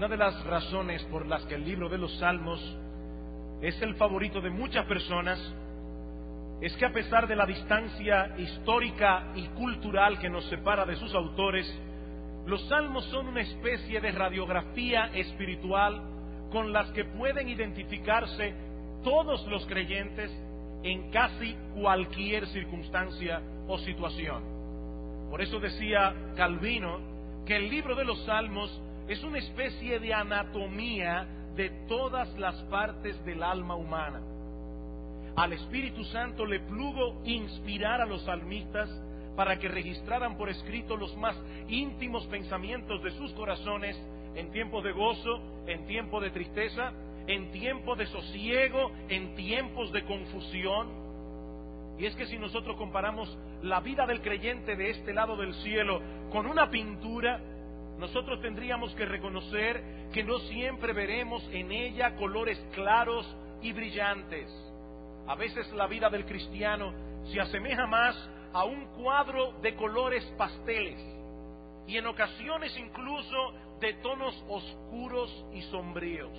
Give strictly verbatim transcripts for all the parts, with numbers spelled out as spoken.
Una de las razones por las que el libro de los Salmos es el favorito de muchas personas es que, a pesar de la distancia histórica y cultural que nos separa de sus autores, los Salmos son una especie de radiografía espiritual con las que pueden identificarse todos los creyentes en casi cualquier circunstancia o situación. Por eso decía Calvino que el libro de los Salmos es una especie de anatomía de todas las partes del alma humana. Al Espíritu Santo le plugo inspirar a los salmistas para que registraran por escrito los más íntimos pensamientos de sus corazones en tiempos de gozo, en tiempos de tristeza, en tiempos de sosiego, en tiempos de confusión. Y es que si nosotros comparamos la vida del creyente de este lado del cielo con una pintura, nosotros tendríamos que reconocer que no siempre veremos en ella colores claros y brillantes. A veces la vida del cristiano se asemeja más a un cuadro de colores pasteles y en ocasiones incluso de tonos oscuros y sombríos.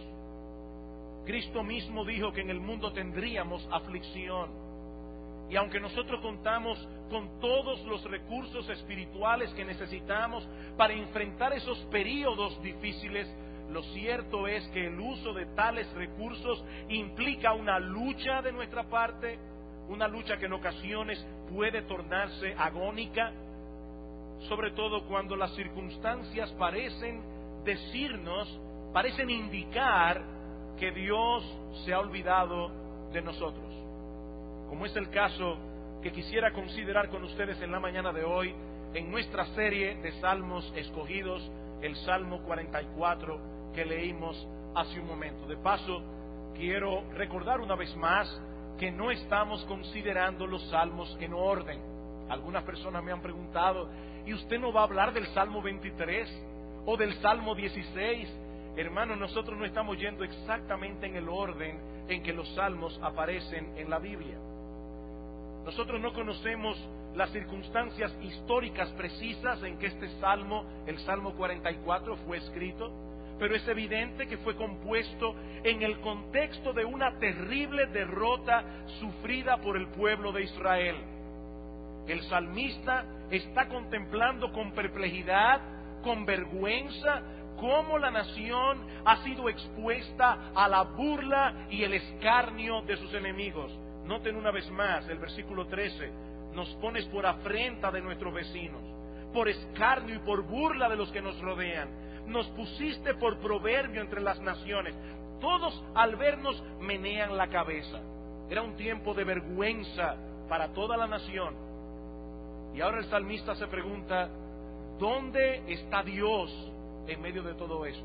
Cristo mismo dijo que en el mundo tendríamos aflicción. Y aunque nosotros contamos con todos los recursos espirituales que necesitamos para enfrentar esos periodos difíciles, lo cierto es que el uso de tales recursos implica una lucha de nuestra parte, una lucha que en ocasiones puede tornarse agónica, sobre todo cuando las circunstancias parecen decirnos, parecen indicar que Dios se ha olvidado de nosotros. Como es el caso que quisiera considerar con ustedes en la mañana de hoy, en nuestra serie de salmos escogidos, el Salmo cuarenta y cuatro que leímos hace un momento. De paso, quiero recordar una vez más que no estamos considerando los salmos en orden. Algunas personas me han preguntado, ¿y usted no va a hablar del Salmo veintitrés o del Salmo dieciséis? Hermanos, nosotros no estamos yendo exactamente en el orden en que los salmos aparecen en la Biblia. Nosotros no conocemos las circunstancias históricas precisas en que este salmo, el Salmo cuarenta y cuatro, fue escrito, pero es evidente que fue compuesto en el contexto de una terrible derrota sufrida por el pueblo de Israel. El salmista está contemplando con perplejidad, con vergüenza, cómo la nación ha sido expuesta a la burla y el escarnio de sus enemigos. Noten una vez más el versículo trece, nos pones por afrenta de nuestros vecinos, por escarnio y por burla de los que nos rodean, nos pusiste por proverbio entre las naciones, todos al vernos menean la cabeza. Era un tiempo de vergüenza para toda la nación. Y ahora el salmista se pregunta, ¿dónde está Dios en medio de todo esto?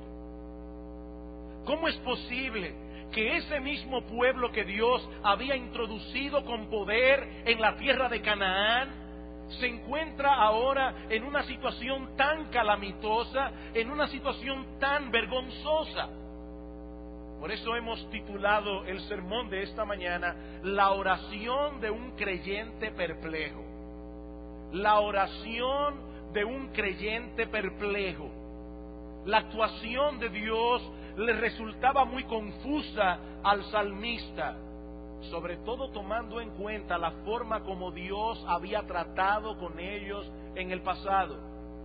¿Cómo es posible que ese mismo pueblo que Dios había introducido con poder en la tierra de Canaán se encuentra ahora en una situación tan calamitosa, en una situación tan vergonzosa? Por eso hemos titulado el sermón de esta mañana, La oración de un creyente perplejo. La oración de un creyente perplejo. La actuación de Dios le resultaba muy confusa al salmista, sobre todo tomando en cuenta la forma como Dios había tratado con ellos en el pasado.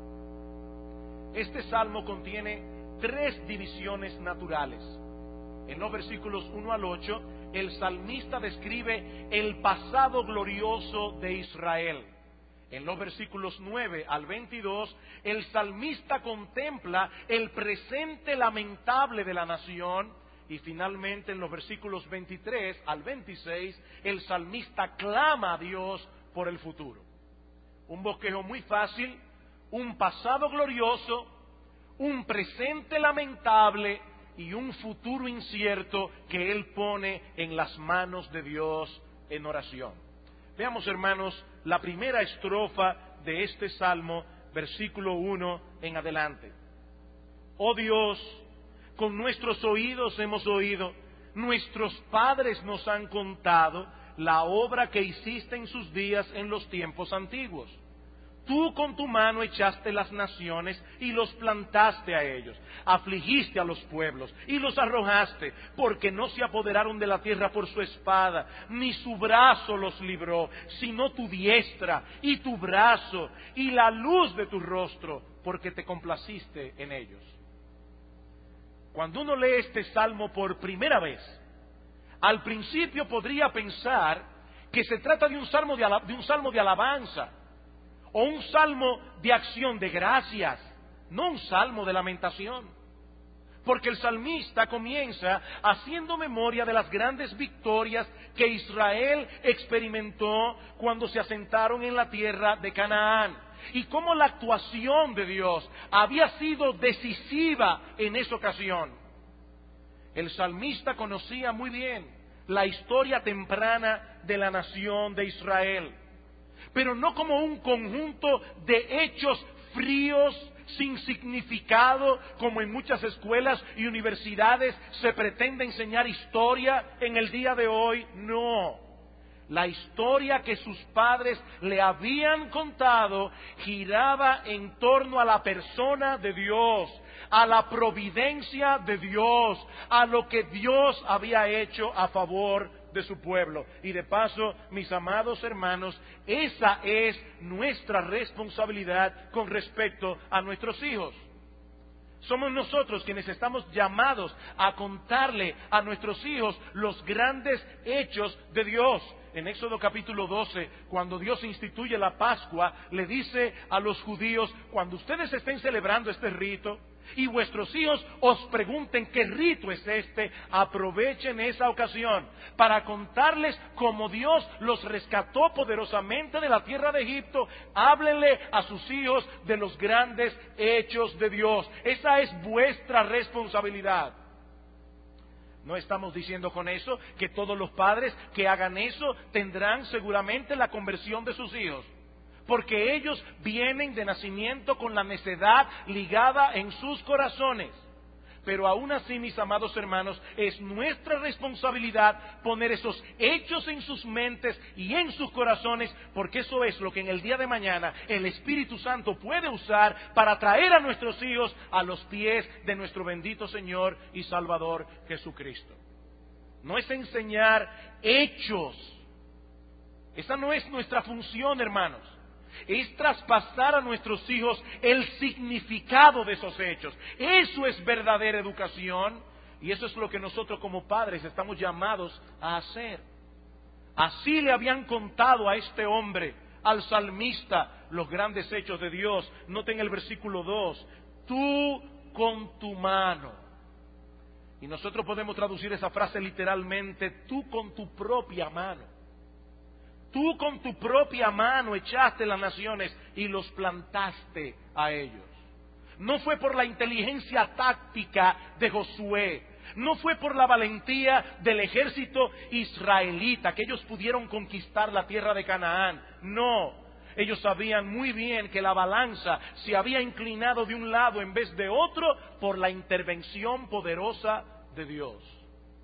Este salmo contiene tres divisiones naturales. En los versículos uno al ocho, el salmista describe el pasado glorioso de Israel. En los versículos nueve al veintidós, el salmista contempla el presente lamentable de la nación. Y finalmente en los versículos veintitrés al veintiséis, el salmista clama a Dios por el futuro. Un bosquejo muy fácil, un pasado glorioso, un presente lamentable y un futuro incierto que él pone en las manos de Dios en oración. Veamos, hermanos, la primera estrofa de este salmo, versículo uno en adelante. Oh Dios, con nuestros oídos hemos oído, nuestros padres nos han contado la obra que hiciste en sus días en los tiempos antiguos. Tú con tu mano echaste las naciones y los plantaste a ellos. Afligiste a los pueblos y los arrojaste, porque no se apoderaron de la tierra por su espada, ni su brazo los libró, sino tu diestra y tu brazo y la luz de tu rostro, porque te complaciste en ellos. Cuando uno lee este salmo por primera vez, al principio podría pensar que se trata de un salmo de, de un salmo de alabanza, o un salmo de acción de gracias, no un salmo de lamentación. Porque el salmista comienza haciendo memoria de las grandes victorias que Israel experimentó cuando se asentaron en la tierra de Canaán, y cómo la actuación de Dios había sido decisiva en esa ocasión. El salmista conocía muy bien la historia temprana de la nación de Israel, pero no como un conjunto de hechos fríos, sin significado, como en muchas escuelas y universidades se pretende enseñar historia en el día de hoy. No. La historia que sus padres le habían contado giraba en torno a la persona de Dios, a la providencia de Dios, a lo que Dios había hecho a favor de su pueblo. Y de paso, mis amados hermanos, esa es nuestra responsabilidad con respecto a nuestros hijos. Somos nosotros quienes estamos llamados a contarle a nuestros hijos los grandes hechos de Dios. En Éxodo capítulo doce, cuando Dios instituye la Pascua, le dice a los judíos: cuando ustedes estén celebrando este rito y vuestros hijos os pregunten qué rito es este, aprovechen esa ocasión para contarles cómo Dios los rescató poderosamente de la tierra de Egipto. Háblenle a sus hijos de los grandes hechos de Dios. Esa es vuestra responsabilidad. No estamos diciendo con eso que todos los padres que hagan eso tendrán seguramente la conversión de sus hijos, porque ellos vienen de nacimiento con la necedad ligada en sus corazones. Pero aún así, mis amados hermanos, es nuestra responsabilidad poner esos hechos en sus mentes y en sus corazones, porque eso es lo que en el día de mañana el Espíritu Santo puede usar para traer a nuestros hijos a los pies de nuestro bendito Señor y Salvador Jesucristo. No es enseñar hechos. Esa no es nuestra función, hermanos. Es traspasar a nuestros hijos el significado de esos hechos. Eso es verdadera educación, y eso es lo que nosotros como padres estamos llamados a hacer. Así le habían contado a este hombre, al salmista, los grandes hechos de Dios. Noten el versículo dos: tú con tu mano. Y nosotros podemos traducir esa frase literalmente: tú con tu propia mano. Tú con tu propia mano echaste las naciones y los plantaste a ellos. No fue por la inteligencia táctica de Josué, no fue por la valentía del ejército israelita que ellos pudieron conquistar la tierra de Canaán. No, ellos sabían muy bien que la balanza se había inclinado de un lado en vez de otro por la intervención poderosa de Dios.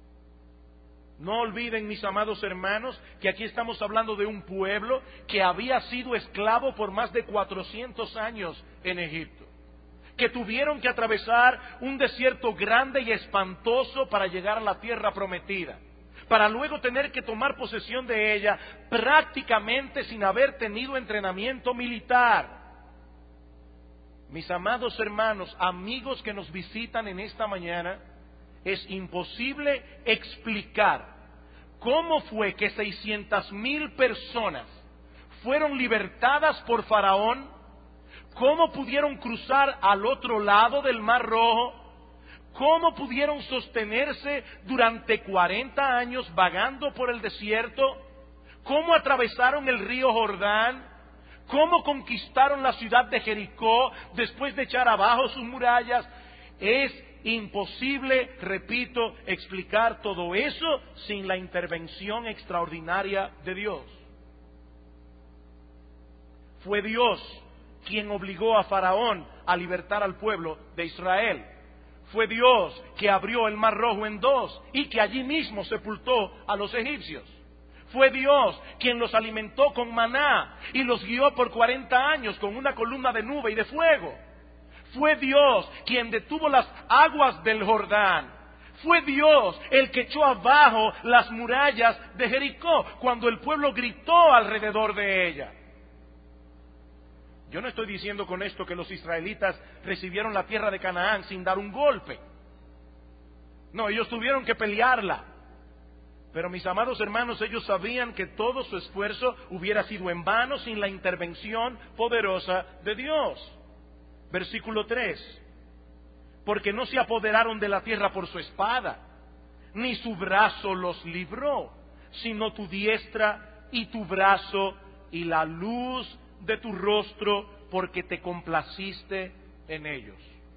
No olviden, mis amados hermanos, que aquí estamos hablando de un pueblo que había sido esclavo por más de cuatrocientos años en Egipto, que tuvieron que atravesar un desierto grande y espantoso para llegar a la tierra prometida, para luego tener que tomar posesión de ella prácticamente sin haber tenido entrenamiento militar. Mis amados hermanos, amigos que nos visitan en esta mañana, es imposible explicar cómo fue que seiscientas mil personas fueron libertadas por Faraón, cómo pudieron cruzar al otro lado del Mar Rojo, cómo pudieron sostenerse durante cuarenta años vagando por el desierto, cómo atravesaron el río Jordán, cómo conquistaron la ciudad de Jericó después de echar abajo sus murallas. Es imposible, repito, explicar todo eso sin la intervención extraordinaria de Dios. Fue Dios quien obligó a Faraón a libertar al pueblo de Israel. Fue Dios que abrió el Mar Rojo en dos y que allí mismo sepultó a los egipcios. Fue Dios quien los alimentó con maná y los guió por cuarenta años con una columna de nube y de fuego. Fue Dios quien detuvo las aguas del Jordán. Fue Dios el que echó abajo las murallas de Jericó cuando el pueblo gritó alrededor de ella. Yo no estoy diciendo con esto que los israelitas recibieron la tierra de Canaán sin dar un golpe. No, ellos tuvieron que pelearla. Pero mis amados hermanos, ellos sabían que todo su esfuerzo hubiera sido en vano sin la intervención poderosa de Dios. Versículo tres. Porque no se apoderaron de la tierra por su espada, ni su brazo los libró, sino tu diestra y tu brazo y la luz de tu rostro, porque te complaciste en ellos.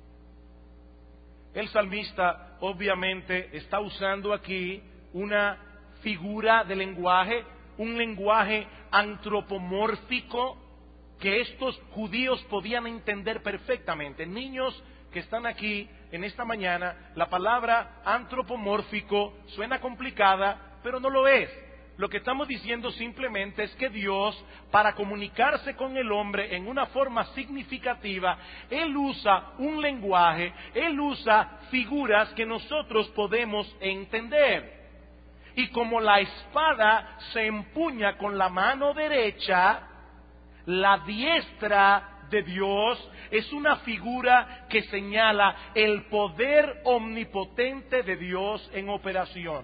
El salmista obviamente está usando aquí una figura de lenguaje, un lenguaje antropomórfico que estos judíos podían entender perfectamente. Niños que están aquí en esta mañana, la palabra antropomórfico suena complicada, pero no lo es. Lo que estamos diciendo simplemente es que Dios, para comunicarse con el hombre en una forma significativa, Él usa un lenguaje, Él usa figuras que nosotros podemos entender. Y como la espada se empuña con la mano derecha, la diestra de Dios es una figura que señala el poder omnipotente de Dios en operación.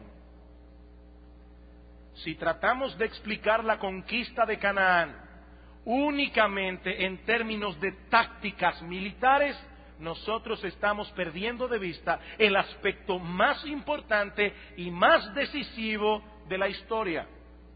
Si tratamos de explicar la conquista de Canaán únicamente en términos de tácticas militares, nosotros estamos perdiendo de vista el aspecto más importante y más decisivo de la historia.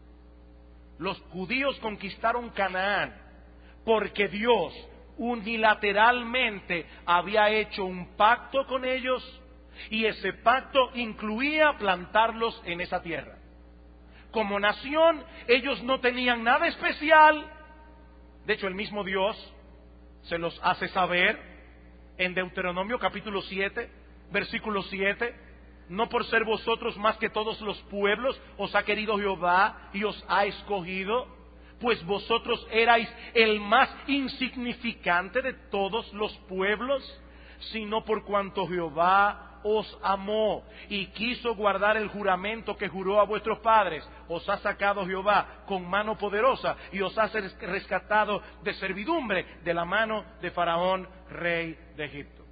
Los judíos conquistaron Canaán porque Dios unilateralmente había hecho un pacto con ellos y ese pacto incluía plantarlos en esa tierra. Como nación, ellos no tenían nada especial. De hecho, el mismo Dios se los hace saber en Deuteronomio capítulo siete, versículo siete. No por ser vosotros más que todos los pueblos, os ha querido Jehová y os ha escogido, pues vosotros erais el más insignificante de todos los pueblos, sino por cuanto Jehová os amó y quiso guardar el juramento que juró a vuestros padres. Os ha sacado Jehová con mano poderosa y os ha rescatado de servidumbre de la mano de Faraón, rey de Egipto.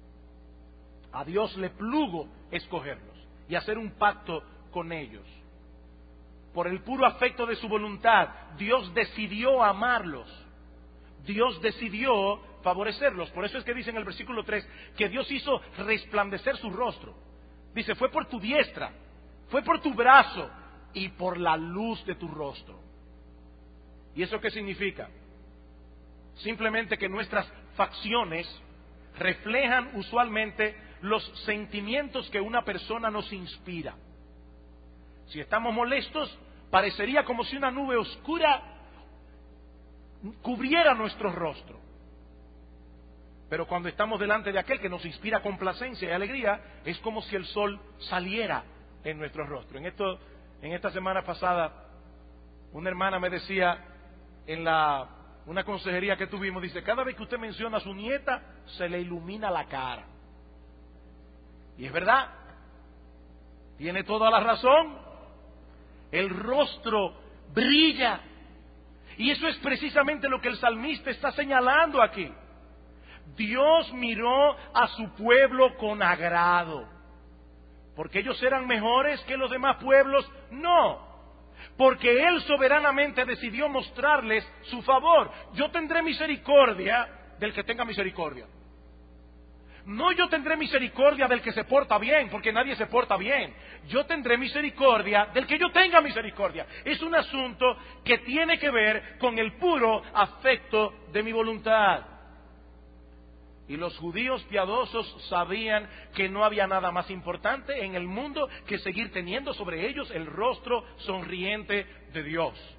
A Dios le plugo escogerlos y hacer un pacto con ellos. Por el puro afecto de su voluntad, Dios decidió amarlos. Dios decidió favorecerlos. Por eso es que dice en el versículo tres que Dios hizo resplandecer su rostro. Dice, fue por tu diestra, fue por tu brazo y por la luz de tu rostro. ¿Y eso qué significa? Simplemente que nuestras facciones reflejan usualmente los sentimientos que una persona nos inspira. Si estamos molestos, parecería como si una nube oscura cubriera nuestro rostro. Pero cuando estamos delante de aquel que nos inspira complacencia y alegría, es como si el sol saliera en nuestro rostro. En esto, en esta semana pasada, una hermana me decía en la una consejería que tuvimos, dice, cada vez que usted menciona a su nieta, se le ilumina la cara. Y es verdad, tiene toda la razón. El rostro brilla. Y eso es precisamente lo que el salmista está señalando aquí. Dios miró a su pueblo con agrado. ¿Porque ellos eran mejores que los demás pueblos? No. Porque Él soberanamente decidió mostrarles su favor. Yo tendré misericordia del que tenga misericordia. No, yo tendré misericordia del que se porta bien, porque nadie se porta bien. Yo tendré misericordia del que yo tenga misericordia. Es un asunto que tiene que ver con el puro afecto de mi voluntad. Y los judíos piadosos sabían que no había nada más importante en el mundo que seguir teniendo sobre ellos el rostro sonriente de Dios.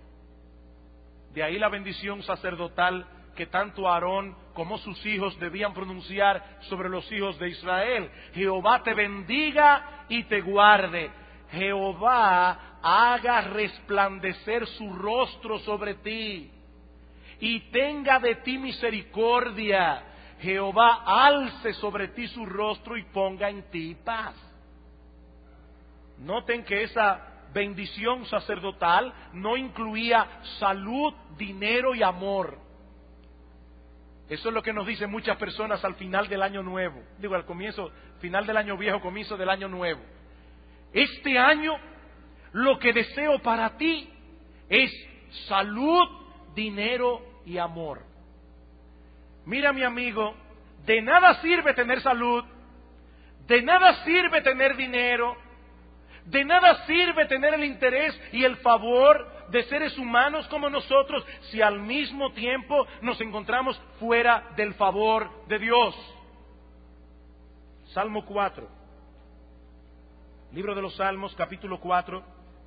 De ahí la bendición sacerdotal que tanto Aarón como sus hijos debían pronunciar sobre los hijos de Israel. Jehová te bendiga y te guarde. Jehová haga resplandecer su rostro sobre ti y tenga de ti misericordia. Jehová alce sobre ti su rostro y ponga en ti paz. Noten que esa bendición sacerdotal no incluía salud, dinero y amor. Eso es lo que nos dicen muchas personas al final del año nuevo. Digo, al comienzo, final del año viejo, comienzo del año nuevo. Este año, lo que deseo para ti es salud, dinero y amor. Mira, mi amigo, de nada sirve tener salud, de nada sirve tener dinero, de nada sirve tener el interés y el favor de seres humanos como nosotros si al mismo tiempo nos encontramos fuera del favor de Dios. Salmo cuatro, libro de los Salmos, capítulo cuatro,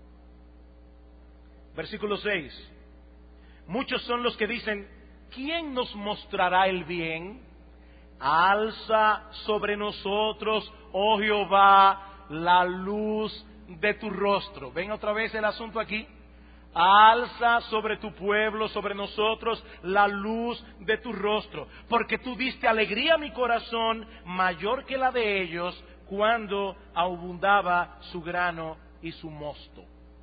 versículo seis. Muchos son los que dicen: ¿quién nos mostrará el bien? Alza sobre nosotros, oh Jehová, la luz de tu rostro. ¿Ven otra vez el asunto aquí? Alza sobre tu pueblo, sobre nosotros, la luz de tu rostro, porque tú diste alegría a mi corazón, mayor que la de ellos, cuando abundaba su grano y su mosto.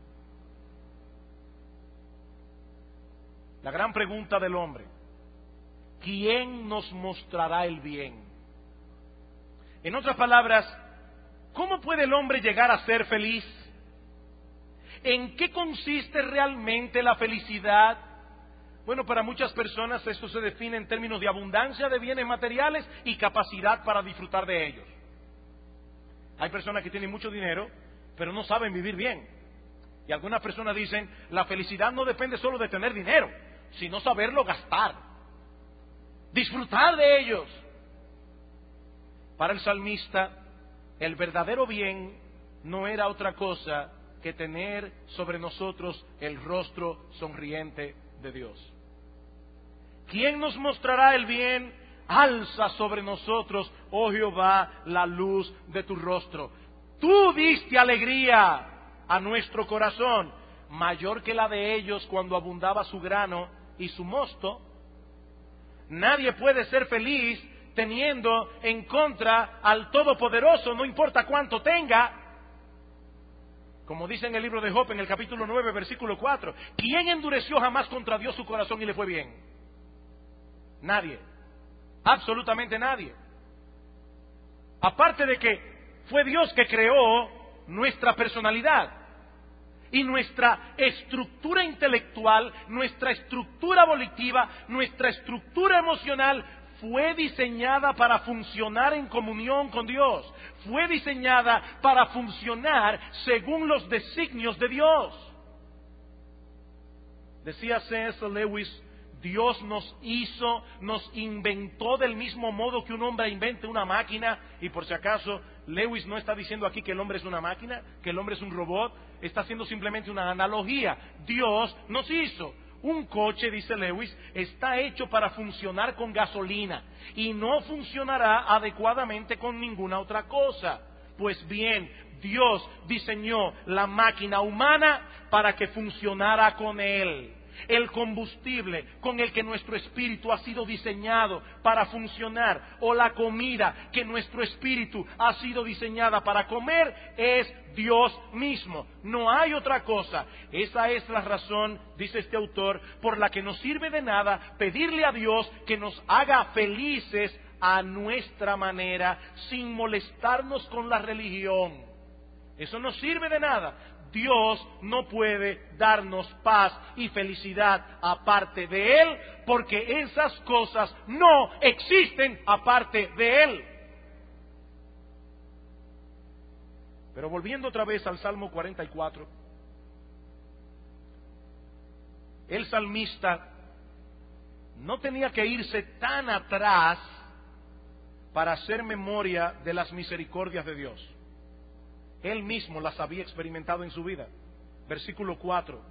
La gran pregunta del hombre: ¿quién nos mostrará el bien? En otras palabras, ¿cómo puede el hombre llegar a ser feliz? ¿En qué consiste realmente la felicidad? Bueno, para muchas personas esto se define en términos de abundancia de bienes materiales y capacidad para disfrutar de ellos. Hay personas que tienen mucho dinero, pero no saben vivir bien. Y algunas personas dicen: la felicidad no depende solo de tener dinero, sino saberlo gastar, disfrutar de ellos. Para el salmista, el verdadero bien no era otra cosa que tener sobre nosotros el rostro sonriente de Dios. ¿Quién nos mostrará el bien? Alza sobre nosotros, oh Jehová, la luz de tu rostro. Tú diste alegría a nuestro corazón, mayor que la de ellos cuando abundaba su grano y su mosto. Nadie puede ser feliz teniendo en contra al Todopoderoso, no importa cuánto tenga. Como dice en el libro de Job, en el capítulo nueve, versículo cuatro, ¿quién endureció jamás contra Dios su corazón y le fue bien? Nadie, absolutamente nadie. Aparte de que fue Dios que creó nuestra personalidad y nuestra estructura intelectual, nuestra estructura volitiva, nuestra estructura emocional fue diseñada para funcionar en comunión con Dios. Fue diseñada para funcionar según los designios de Dios. Decía C S Lewis: Dios nos hizo, nos inventó del mismo modo que un hombre invente una máquina. Y por si acaso, Lewis no está diciendo aquí que el hombre es una máquina, que el hombre es un robot. Está haciendo simplemente una analogía. Dios nos hizo. Un coche, dice Lewis, está hecho para funcionar con gasolina y no funcionará adecuadamente con ninguna otra cosa. Pues bien, Dios diseñó la máquina humana para que funcionara con Él. El combustible con el que nuestro espíritu ha sido diseñado para funcionar, o la comida que nuestro espíritu ha sido diseñada para comer, es Dios mismo. No hay otra cosa. Esa es la razón, dice este autor, por la que no sirve de nada pedirle a Dios que nos haga felices a nuestra manera, sin molestarnos con la religión. Eso no sirve de nada. Dios no puede darnos paz y felicidad aparte de Él, porque esas cosas no existen aparte de Él. Pero volviendo otra vez al Salmo cuarenta y cuatro, el salmista no tenía que irse tan atrás para hacer memoria de las misericordias de Dios. Él mismo las había experimentado en su vida. Versículo cuatro.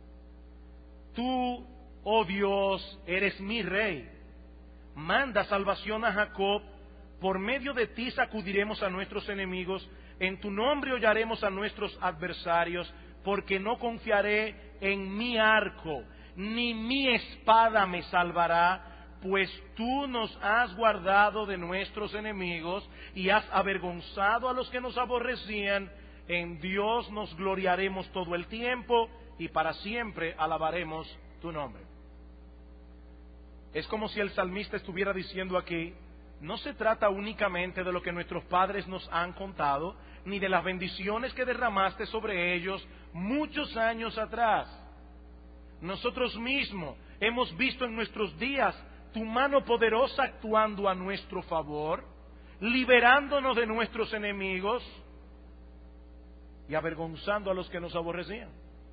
Tú, oh Dios, eres mi rey. Manda salvación a Jacob. Por medio de ti sacudiremos a nuestros enemigos. En tu nombre hollaremos a nuestros adversarios. porque no confiaré en mi arco, ni mi espada me salvará, pues tú nos has guardado de nuestros enemigos y has avergonzado a los que nos aborrecían. En Dios nos gloriaremos todo el tiempo y para siempre alabaremos tu nombre. Es como si el salmista estuviera diciendo aquí, no se trata únicamente de lo que nuestros padres nos han contado, ni de las bendiciones que derramaste sobre ellos muchos años atrás. Nosotros mismos hemos visto en nuestros días tu mano poderosa actuando a nuestro favor, liberándonos de nuestros enemigos y avergonzando a los que nos aborrecían.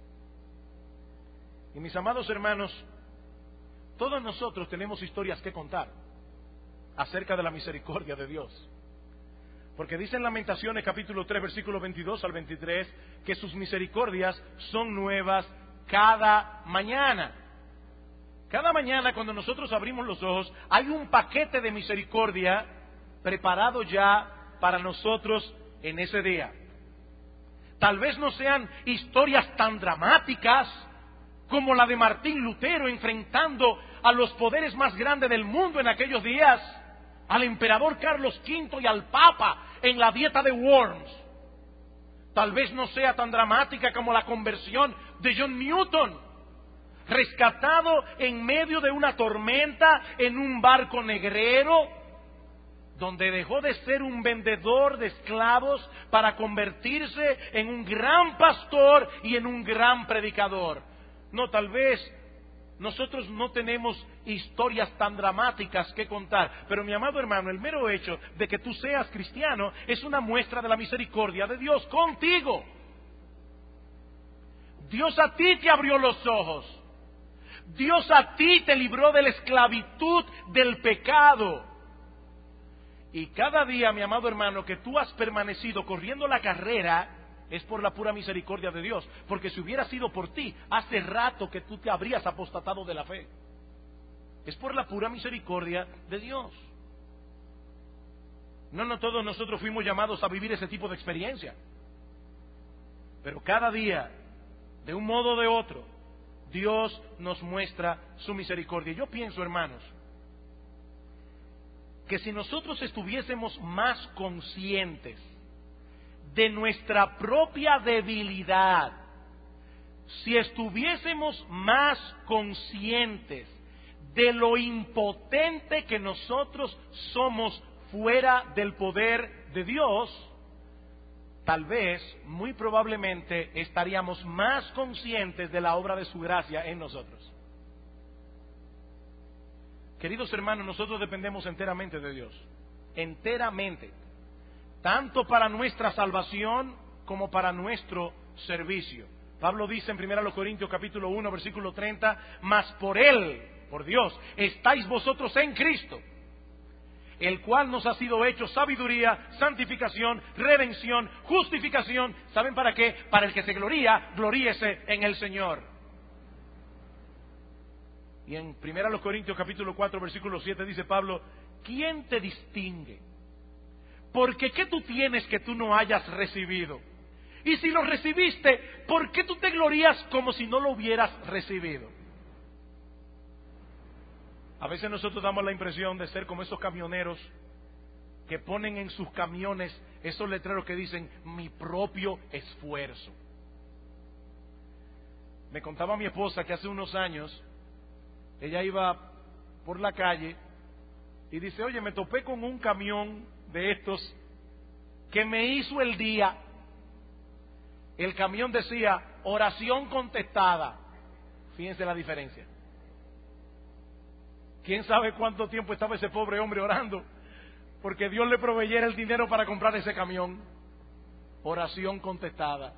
Y mis amados hermanos, todos nosotros tenemos historias que contar acerca de la misericordia de Dios. Porque dice en Lamentaciones capítulo tres, versículos veintidós al veintitrés, que sus misericordias son nuevas cada mañana. Cada mañana cuando nosotros abrimos los ojos, hay un paquete de misericordia preparado ya para nosotros en ese día. Tal vez no sean historias tan dramáticas como la de Martín Lutero enfrentando a los poderes más grandes del mundo en aquellos días, al emperador Carlos quinto y al Papa en la dieta de Worms. Tal vez no sea tan dramática como la conversión de John Newton, rescatado en medio de una tormenta en un barco negrero, donde dejó de ser un vendedor de esclavos para convertirse en un gran pastor y en un gran predicador. No, tal vez nosotros no tenemos historias tan dramáticas que contar, pero mi amado hermano, el mero hecho de que tú seas cristiano es una muestra de la misericordia de Dios contigo. Dios a ti te abrió los ojos. Dios a ti te libró de la esclavitud del pecado. Y cada día, mi amado hermano, que tú has permanecido corriendo la carrera, es por la pura misericordia de Dios. Porque si hubiera sido por ti, hace rato que tú te habrías apostatado de la fe. Es por la pura misericordia de Dios. No, no todos nosotros fuimos llamados a vivir ese tipo de experiencia. Pero cada día, de un modo o de otro, Dios nos muestra su misericordia. Yo pienso, hermanos, que si nosotros estuviésemos más conscientes de nuestra propia debilidad, si estuviésemos más conscientes de lo impotente que nosotros somos fuera del poder de Dios, tal vez, muy probablemente, estaríamos más conscientes de la obra de su gracia en nosotros. Queridos hermanos, nosotros dependemos enteramente de Dios, enteramente, tanto para nuestra salvación como para nuestro servicio. Pablo dice en primera Corintios capítulo uno, versículo treinta, mas por Él, por Dios, estáis vosotros en Cristo, el cual nos ha sido hecho sabiduría, santificación, redención, justificación. ¿Saben para qué? Para el que se gloría, gloríese en el Señor. Y en primera Corintios capítulo cuatro, versículo siete dice Pablo, ¿quién te distingue? Porque ¿qué tú tienes que tú no hayas recibido? Y si lo recibiste, ¿por qué tú te glorías como si no lo hubieras recibido? A veces nosotros damos la impresión de ser como esos camioneros que ponen en sus camiones esos letreros que dicen mi propio esfuerzo. Me contaba mi esposa que hace unos años ella iba por la calle y dice, oye, me topé con un camión de estos que me hizo el día. El camión decía oración contestada. Fíjense la diferencia. ¿Quién sabe cuánto tiempo estaba ese pobre hombre orando? Porque Dios le proveyera el dinero para comprar ese camión. Oración contestada.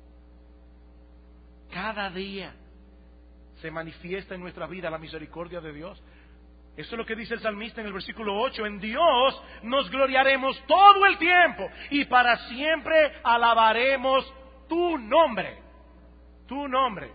Cada día se manifiesta en nuestra vida la misericordia de Dios. Eso es lo que dice el salmista en el versículo ocho. En Dios nos gloriaremos todo el tiempo y para siempre alabaremos tu nombre. Tu nombre.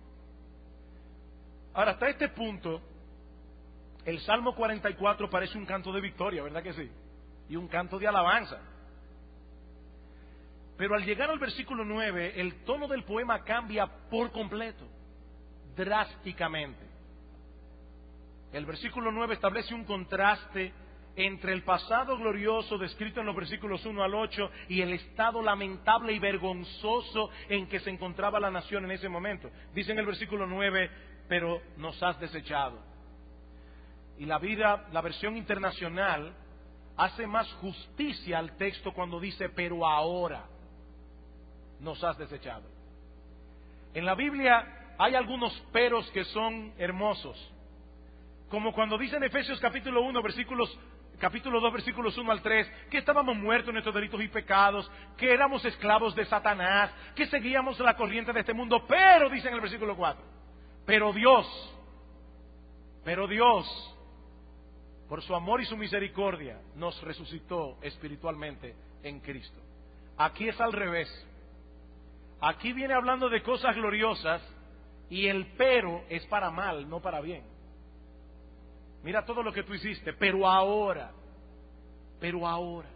Ahora, hasta este punto, el Salmo cuarenta y cuatro parece un canto de victoria, ¿verdad que sí? Y un canto de alabanza. Pero al llegar al versículo nueve, el tono del poema cambia por completo, drásticamente. El versículo nueve establece un contraste entre el pasado glorioso descrito en los versículos uno al ocho y el estado lamentable y vergonzoso en que se encontraba la nación en ese momento. Dice en el versículo nueve, pero nos has desechado. Y la vida, la versión internacional, hace más justicia al texto cuando dice, pero ahora nos has desechado. En la Biblia hay algunos peros que son hermosos, como cuando dice en Efesios capítulo uno, versículos, capítulo dos, versículos uno al tres, que estábamos muertos en nuestros delitos y pecados, que éramos esclavos de Satanás, que seguíamos la corriente de este mundo, pero, dice en el versículo cuatro, pero Dios, pero Dios, por su amor y su misericordia, nos resucitó espiritualmente en Cristo. Aquí es al revés. Aquí viene hablando de cosas gloriosas y el pero es para mal, no para bien. Mira todo lo que tú hiciste, pero ahora, pero ahora.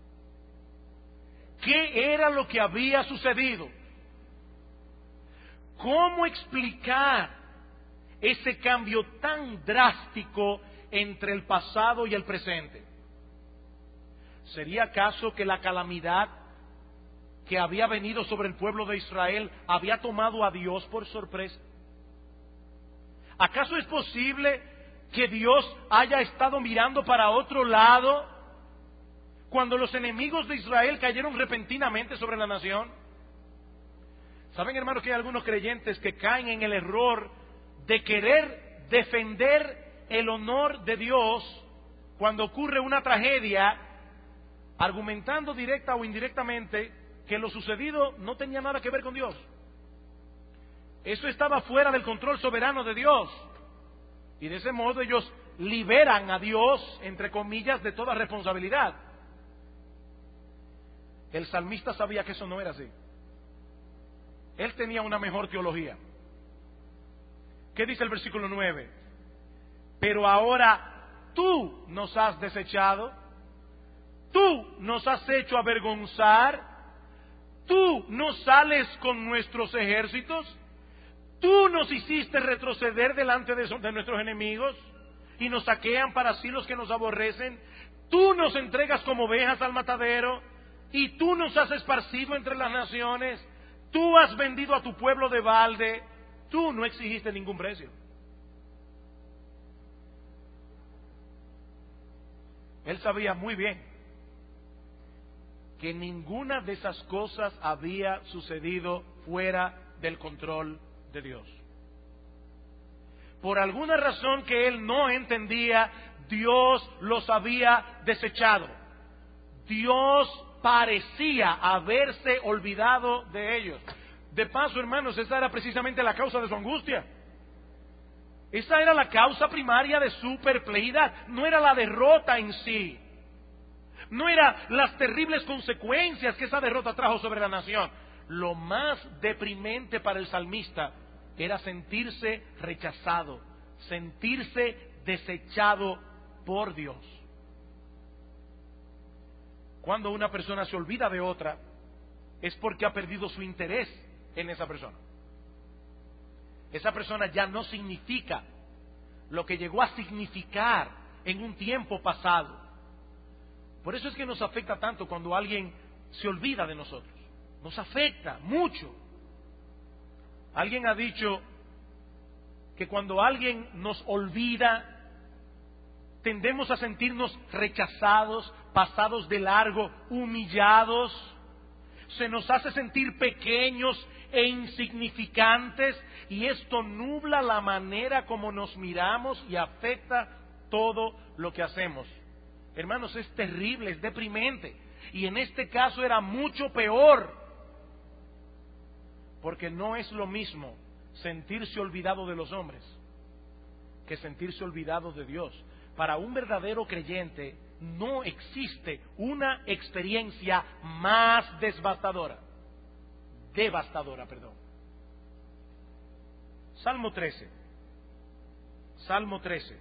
¿Qué era lo que había sucedido? ¿Cómo explicar ese cambio tan drástico entre el pasado y el presente? ¿Sería acaso que la calamidad que había venido sobre el pueblo de Israel había tomado a Dios por sorpresa? ¿Acaso es posible que Dios haya estado mirando para otro lado cuando los enemigos de Israel cayeron repentinamente sobre la nación? ¿Saben, hermanos, que hay algunos creyentes que caen en el error de querer defender el honor de Dios cuando ocurre una tragedia, argumentando directa o indirectamente que lo sucedido no tenía nada que ver con Dios? Eso estaba fuera del control soberano de Dios. Y de ese modo ellos liberan a Dios, entre comillas, de toda responsabilidad. El salmista sabía que eso no era así. Él tenía una mejor teología. ¿Qué dice el versículo nueve? Pero ahora tú nos has desechado, tú nos has hecho avergonzar, tú no sales con nuestros ejércitos, tú nos hiciste retroceder delante de, de nuestros enemigos y nos saquean para sí los que nos aborrecen, tú nos entregas como ovejas al matadero y tú nos has esparcido entre las naciones, tú has vendido a tu pueblo de balde, tú no exigiste ningún precio. Él sabía muy bien que ninguna de esas cosas había sucedido fuera del control de Dios. Por alguna razón que él no entendía, Dios los había desechado. Dios parecía haberse olvidado de ellos. De paso, hermanos, esa era precisamente la causa de su angustia. Esa era la causa primaria de su perplejidad. No era la derrota en sí. No eran las terribles consecuencias que esa derrota trajo sobre la nación. Lo más deprimente para el salmista era sentirse rechazado, sentirse desechado por Dios. Cuando una persona se olvida de otra, es porque ha perdido su interés en esa persona. Esa persona ya no significa lo que llegó a significar en un tiempo pasado. Por eso es que nos afecta tanto cuando alguien se olvida de nosotros. Nos afecta mucho. Alguien ha dicho que cuando alguien nos olvida, tendemos a sentirnos rechazados, pasados de largo, humillados. Se nos hace sentir pequeños e insignificantes, y esto nubla la manera como nos miramos y afecta todo lo que hacemos. Hermanos, es terrible, es deprimente, y en este caso era mucho peor, porque no es lo mismo sentirse olvidado de los hombres que sentirse olvidado de Dios. Para un verdadero creyente no existe una experiencia más devastadora, devastadora, perdón. Salmo trece. Salmo trece.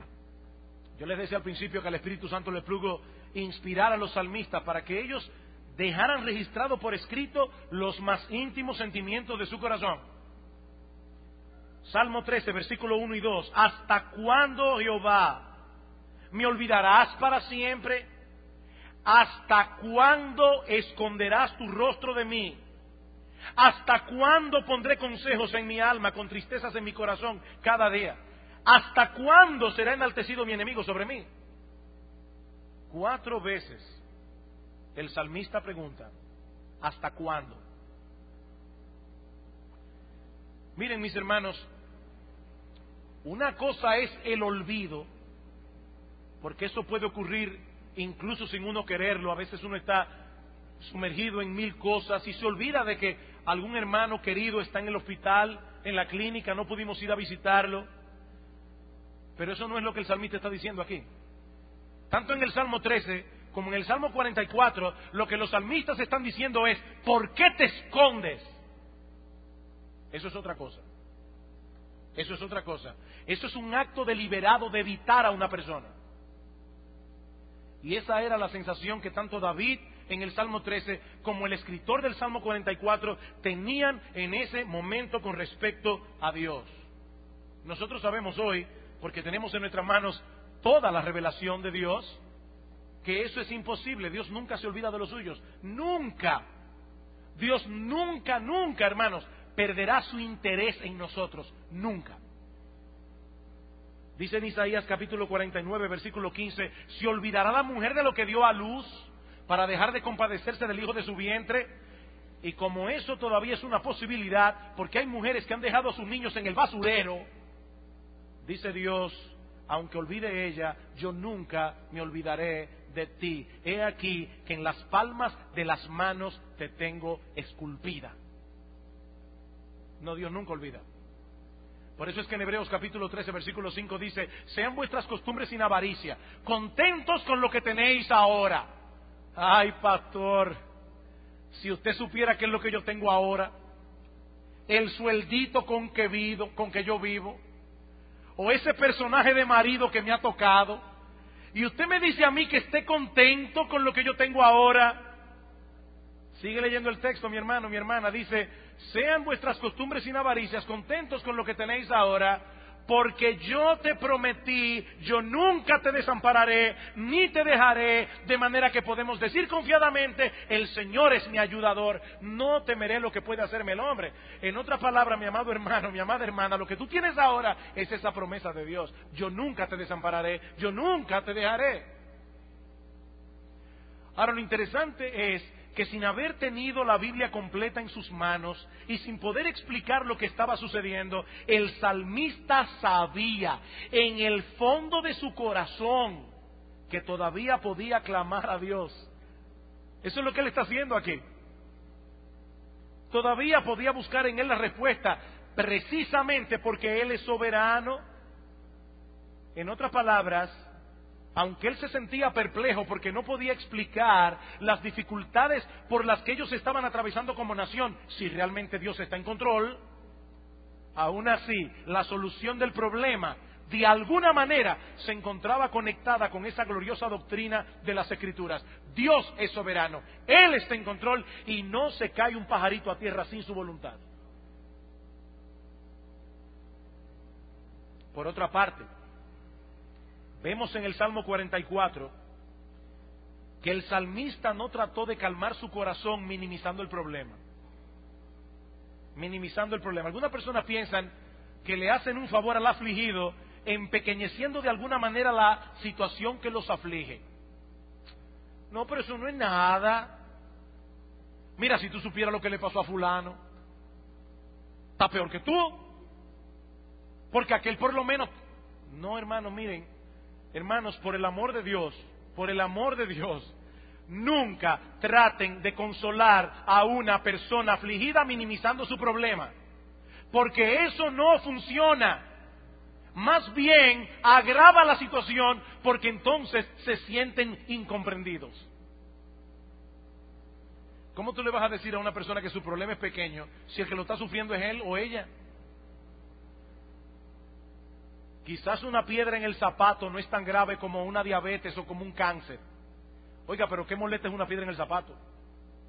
Yo les decía al principio que al Espíritu Santo le plugo inspirar a los salmistas para que ellos dejaran registrado por escrito los más íntimos sentimientos de su corazón. Salmo trece, versículo uno y dos. ¿Hasta cuándo, Jehová, me olvidarás para siempre? ¿Hasta cuándo esconderás tu rostro de mí? ¿Hasta cuándo pondré consejos en mi alma, con tristezas en mi corazón cada día? ¿Hasta cuándo será enaltecido mi enemigo sobre mí? Cuatro veces el salmista pregunta, ¿hasta cuándo? Miren, mis hermanos, una cosa es el olvido, porque eso puede ocurrir incluso sin uno quererlo. A veces uno está sumergido en mil cosas y se olvida de que algún hermano querido está en el hospital, en la clínica, no pudimos ir a visitarlo. Pero eso no es lo que el salmista está diciendo aquí. Tanto en el Salmo trece como en el Salmo cuarenta y cuatro, lo que los salmistas están diciendo es, ¿por qué te escondes? Eso es otra cosa. Eso es otra cosa. Eso es un acto deliberado de evitar a una persona. Y esa era la sensación que tanto David en el Salmo trece como el escritor del Salmo cuarenta y cuatro tenían en ese momento con respecto a Dios. Nosotros sabemos hoy, porque tenemos en nuestras manos toda la revelación de Dios, que eso es imposible. Dios nunca se olvida de los suyos. Nunca. Dios nunca, nunca, hermanos, perderá su interés en nosotros. Nunca. Dice en Isaías capítulo cuarenta y nueve, versículo quince, ¿se olvidará la mujer de lo que dio a luz para dejar de compadecerse del hijo de su vientre? Y como eso todavía es una posibilidad, porque hay mujeres que han dejado a sus niños en el basurero, dice Dios, aunque olvide ella, yo nunca me olvidaré de ti. He aquí que en las palmas de las manos te tengo esculpida. No, Dios nunca olvida. Por eso es que en Hebreos capítulo trece, versículo cinco dice, sean vuestras costumbres sin avaricia, contentos con lo que tenéis ahora. Ay, pastor, si usted supiera qué es lo que yo tengo ahora, el sueldito con que vivo, con que yo vivo, o ese personaje de marido que me ha tocado, y usted me dice a mí que esté contento con lo que yo tengo ahora. Sigue leyendo el texto, mi hermano, mi hermana, dice, sean vuestras costumbres sin avaricias, contentos con lo que tenéis ahora, porque yo te prometí, yo nunca te desampararé, ni te dejaré, de manera que podemos decir confiadamente, el Señor es mi ayudador, no temeré lo que puede hacerme el hombre. En otras palabras, mi amado hermano, mi amada hermana, lo que tú tienes ahora es esa promesa de Dios, yo nunca te desampararé, yo nunca te dejaré. Ahora, lo interesante es que sin haber tenido la Biblia completa en sus manos y sin poder explicar lo que estaba sucediendo, el salmista sabía en el fondo de su corazón que todavía podía clamar a Dios. Eso es lo que él está haciendo aquí. Todavía podía buscar en él la respuesta, precisamente porque él es soberano. En otras palabras, aunque él se sentía perplejo porque no podía explicar las dificultades por las que ellos estaban atravesando como nación, si realmente Dios está en control, aún así la solución del problema de alguna manera se encontraba conectada con esa gloriosa doctrina de las Escrituras. Dios es soberano, Él está en control y no se cae un pajarito a tierra sin su voluntad. Por otra parte, vemos en el Salmo cuarenta y cuatro que el salmista no trató de calmar su corazón minimizando el problema. Minimizando el problema. Algunas personas piensan que le hacen un favor al afligido empequeñeciendo de alguna manera la situación que los aflige. No, pero eso no es nada. Mira, si tú supieras lo que le pasó a fulano, está peor que tú. Porque aquel por lo menos... No, hermano, miren. Hermanos, por el amor de Dios, por el amor de Dios, nunca traten de consolar a una persona afligida minimizando su problema, porque eso no funciona. Más bien agrava la situación porque entonces se sienten incomprendidos. ¿Cómo tú le vas a decir a una persona que su problema es pequeño si el que lo está sufriendo es él o ella? Quizás una piedra en el zapato no es tan grave como una diabetes o como un cáncer. Oiga, pero qué molesta es una piedra en el zapato.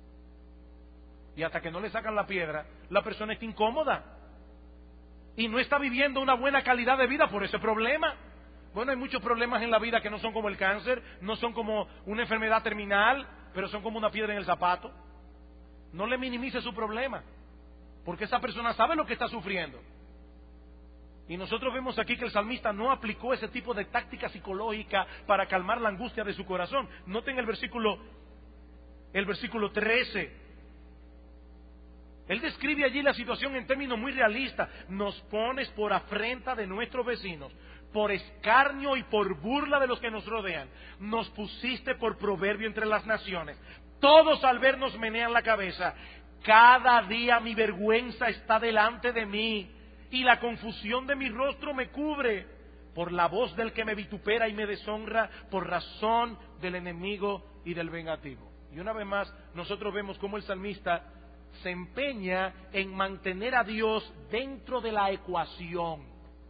Y hasta que no le sacan la piedra, la persona está incómoda. Y no está viviendo una buena calidad de vida por ese problema. Bueno, hay muchos problemas en la vida que no son como el cáncer, no son como una enfermedad terminal, pero son como una piedra en el zapato. No le minimice su problema, porque esa persona sabe lo que está sufriendo. Y nosotros vemos aquí que el salmista no aplicó ese tipo de táctica psicológica para calmar la angustia de su corazón. Noten el versículo, el versículo trece. Él describe allí la situación en términos muy realistas. Nos pones por afrenta de nuestros vecinos, por escarnio y por burla de los que nos rodean. Nos pusiste por proverbio entre las naciones. Todos al vernos menean la cabeza. Cada día mi vergüenza está delante de mí, y la confusión de mi rostro me cubre, por la voz del que me vitupera y me deshonra, por razón del enemigo y del vengativo. Y una vez más, nosotros vemos cómo el salmista se empeña en mantener a Dios dentro de la ecuación.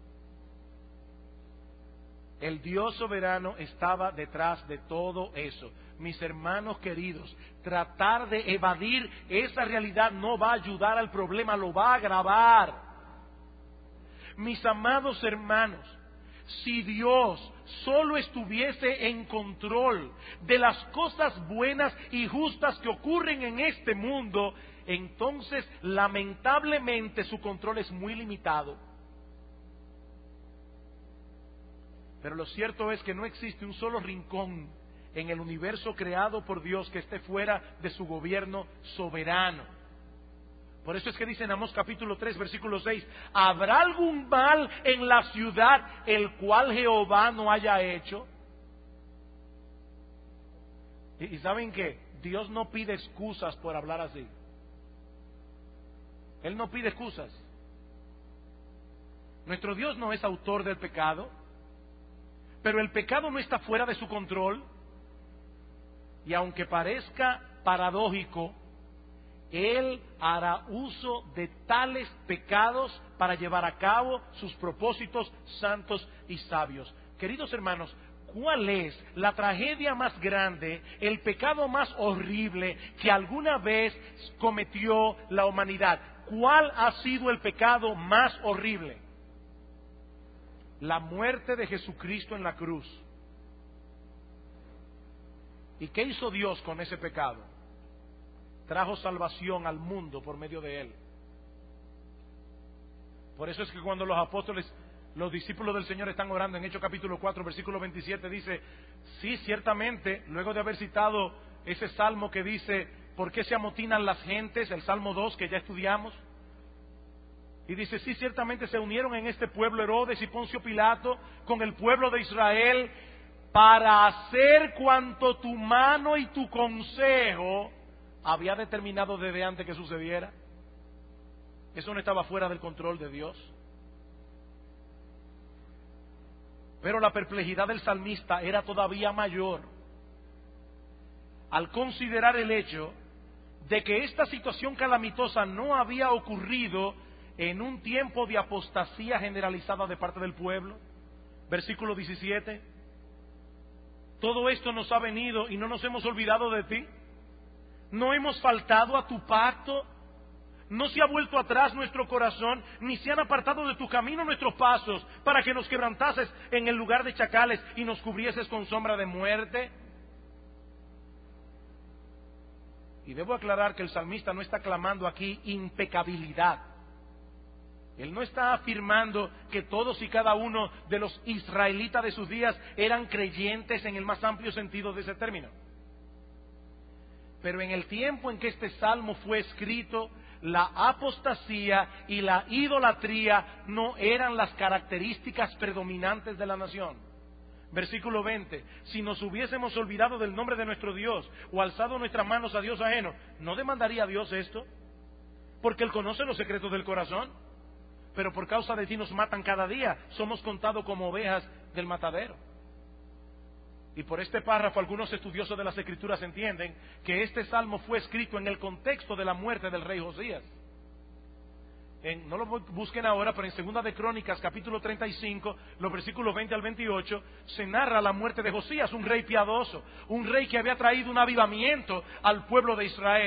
El Dios soberano estaba detrás de todo eso. Mis hermanos queridos, tratar de evadir esa realidad no va a ayudar al problema, lo va a agravar. Mis amados hermanos, si Dios solo estuviese en control de las cosas buenas y justas que ocurren en este mundo, entonces lamentablemente su control es muy limitado. Pero lo cierto es que no existe un solo rincón en el universo creado por Dios que esté fuera de su gobierno soberano. Por eso es que dice en Amós capítulo tres, versículo seis, ¿habrá algún mal en la ciudad el cual Jehová no haya hecho? Y, y ¿saben qué? Dios no pide excusas por hablar así. Él no pide excusas. Nuestro Dios no es autor del pecado, pero el pecado no está fuera de su control. Y aunque parezca paradójico, Él hará uso de tales pecados para llevar a cabo sus propósitos santos y sabios. Queridos hermanos, ¿cuál es la tragedia más grande, el pecado más horrible que alguna vez cometió la humanidad? ¿Cuál ha sido el pecado más horrible? La muerte de Jesucristo en la cruz. ¿Y qué hizo Dios con ese pecado? Trajo salvación al mundo por medio de Él. Por eso es que cuando los apóstoles, los discípulos del Señor están orando en Hechos capítulo cuatro, versículo veintisiete, dice, sí, ciertamente, luego de haber citado ese salmo que dice, ¿por qué se amotinan las gentes? El salmo dos que ya estudiamos. Y dice, sí, ciertamente se unieron en este pueblo Herodes y Poncio Pilato con el pueblo de Israel para hacer cuanto tu mano y tu consejo había determinado desde antes que sucediera. Eso no estaba fuera del control de Dios. Pero la perplejidad del salmista era todavía mayor al considerar el hecho de que esta situación calamitosa no había ocurrido en un tiempo de apostasía generalizada de parte del pueblo. Versículo diecisiete. Todo esto nos ha venido y no nos hemos olvidado de ti. No hemos faltado a tu pacto. No se ha vuelto atrás nuestro corazón, ni se han apartado de tu camino nuestros pasos, para que nos quebrantases en el lugar de chacales y nos cubrieses con sombra de muerte. Y debo aclarar que el salmista no está clamando aquí impecabilidad. Él no está afirmando que todos y cada uno de los israelitas de sus días eran creyentes en el más amplio sentido de ese término. Pero en el tiempo en que este salmo fue escrito, la apostasía y la idolatría no eran las características predominantes de la nación. Versículo veinte, si nos hubiésemos olvidado del nombre de nuestro Dios o alzado nuestras manos a Dios ajeno, ¿no demandaría Dios esto? Porque Él conoce los secretos del corazón. Pero por causa de ti nos matan cada día, somos contados como ovejas del matadero. Y por este párrafo algunos estudiosos de las Escrituras entienden que este salmo fue escrito en el contexto de la muerte del rey Josías. En, no lo busquen ahora, pero en Segunda de Crónicas, capítulo treinta y cinco, los versículos veinte al veintiocho, se narra la muerte de Josías, un rey piadoso, un rey que había traído un avivamiento al pueblo de Israel.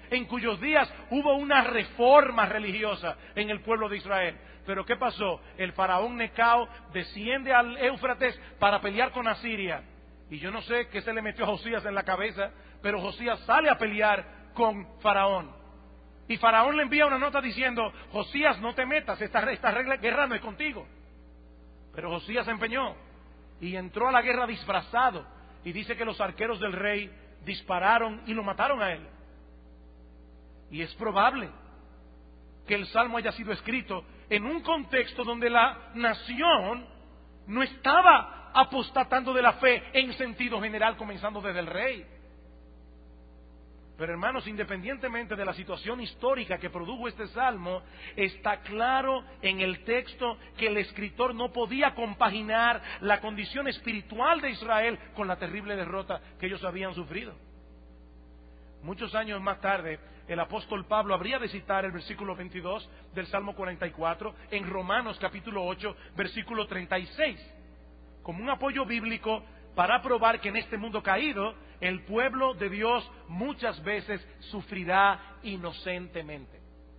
en cuyos días hubo una reforma religiosa en el pueblo de Israel. Pero ¿qué pasó? El faraón Necao desciende al Éufrates para pelear con Asiria. Y yo no sé qué se le metió a Josías en la cabeza, pero Josías sale a pelear con Faraón. Y Faraón le envía una nota diciendo: Josías, no te metas, esta, esta regla, guerra no es contigo. Pero Josías se empeñó y entró a la guerra disfrazado. Y dice que los arqueros del rey dispararon y lo mataron a él. Y es probable que el Salmo haya sido escrito en un contexto donde la nación no estaba apostatando de la fe en sentido general, comenzando desde el rey. Pero hermanos, independientemente de la situación histórica que produjo este salmo, está claro en el texto que el escritor no podía compaginar la condición espiritual de Israel con la terrible derrota que ellos habían sufrido. Muchos años más tarde, el apóstol Pablo habría de citar el versículo veintidós del Salmo cuarenta y cuatro en Romanos capítulo ocho, versículo treinta y seis, como un apoyo bíblico para probar que en este mundo caído, el pueblo de Dios muchas veces sufrirá inocentemente.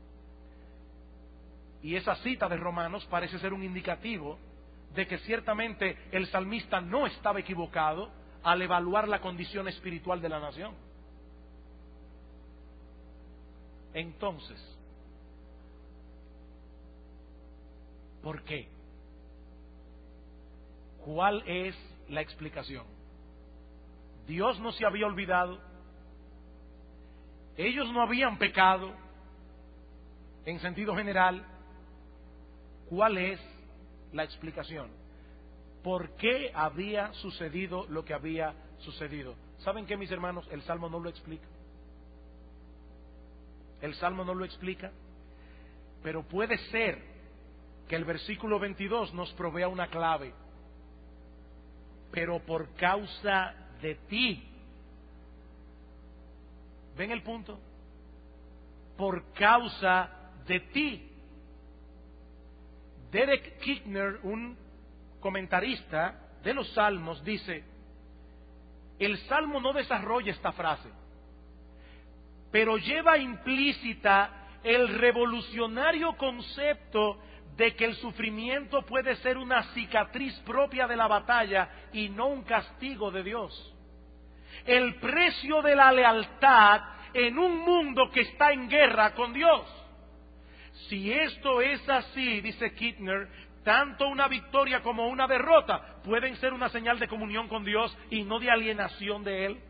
Y esa cita de Romanos parece ser un indicativo de que ciertamente el salmista no estaba equivocado al evaluar la condición espiritual de la nación. Entonces, ¿por qué? ¿Cuál es la explicación? Dios no se había olvidado, ellos no habían pecado en sentido general. ¿Cuál es la explicación? ¿Por qué había sucedido lo que había sucedido? ¿Saben qué, mis hermanos? El Salmo no lo explica. El Salmo no lo explica, pero puede ser que el versículo veintidós nos provea una clave. Pero por causa de ti. ¿Ven el punto? Por causa de ti. Derek Kidner, un comentarista de los Salmos, dice: el Salmo no desarrolla esta frase, pero lleva implícita el revolucionario concepto de que el sufrimiento puede ser una cicatriz propia de la batalla y no un castigo de Dios. El precio de la lealtad en un mundo que está en guerra con Dios. Si esto es así, dice Kidner, tanto una victoria como una derrota pueden ser una señal de comunión con Dios y no de alienación de Él.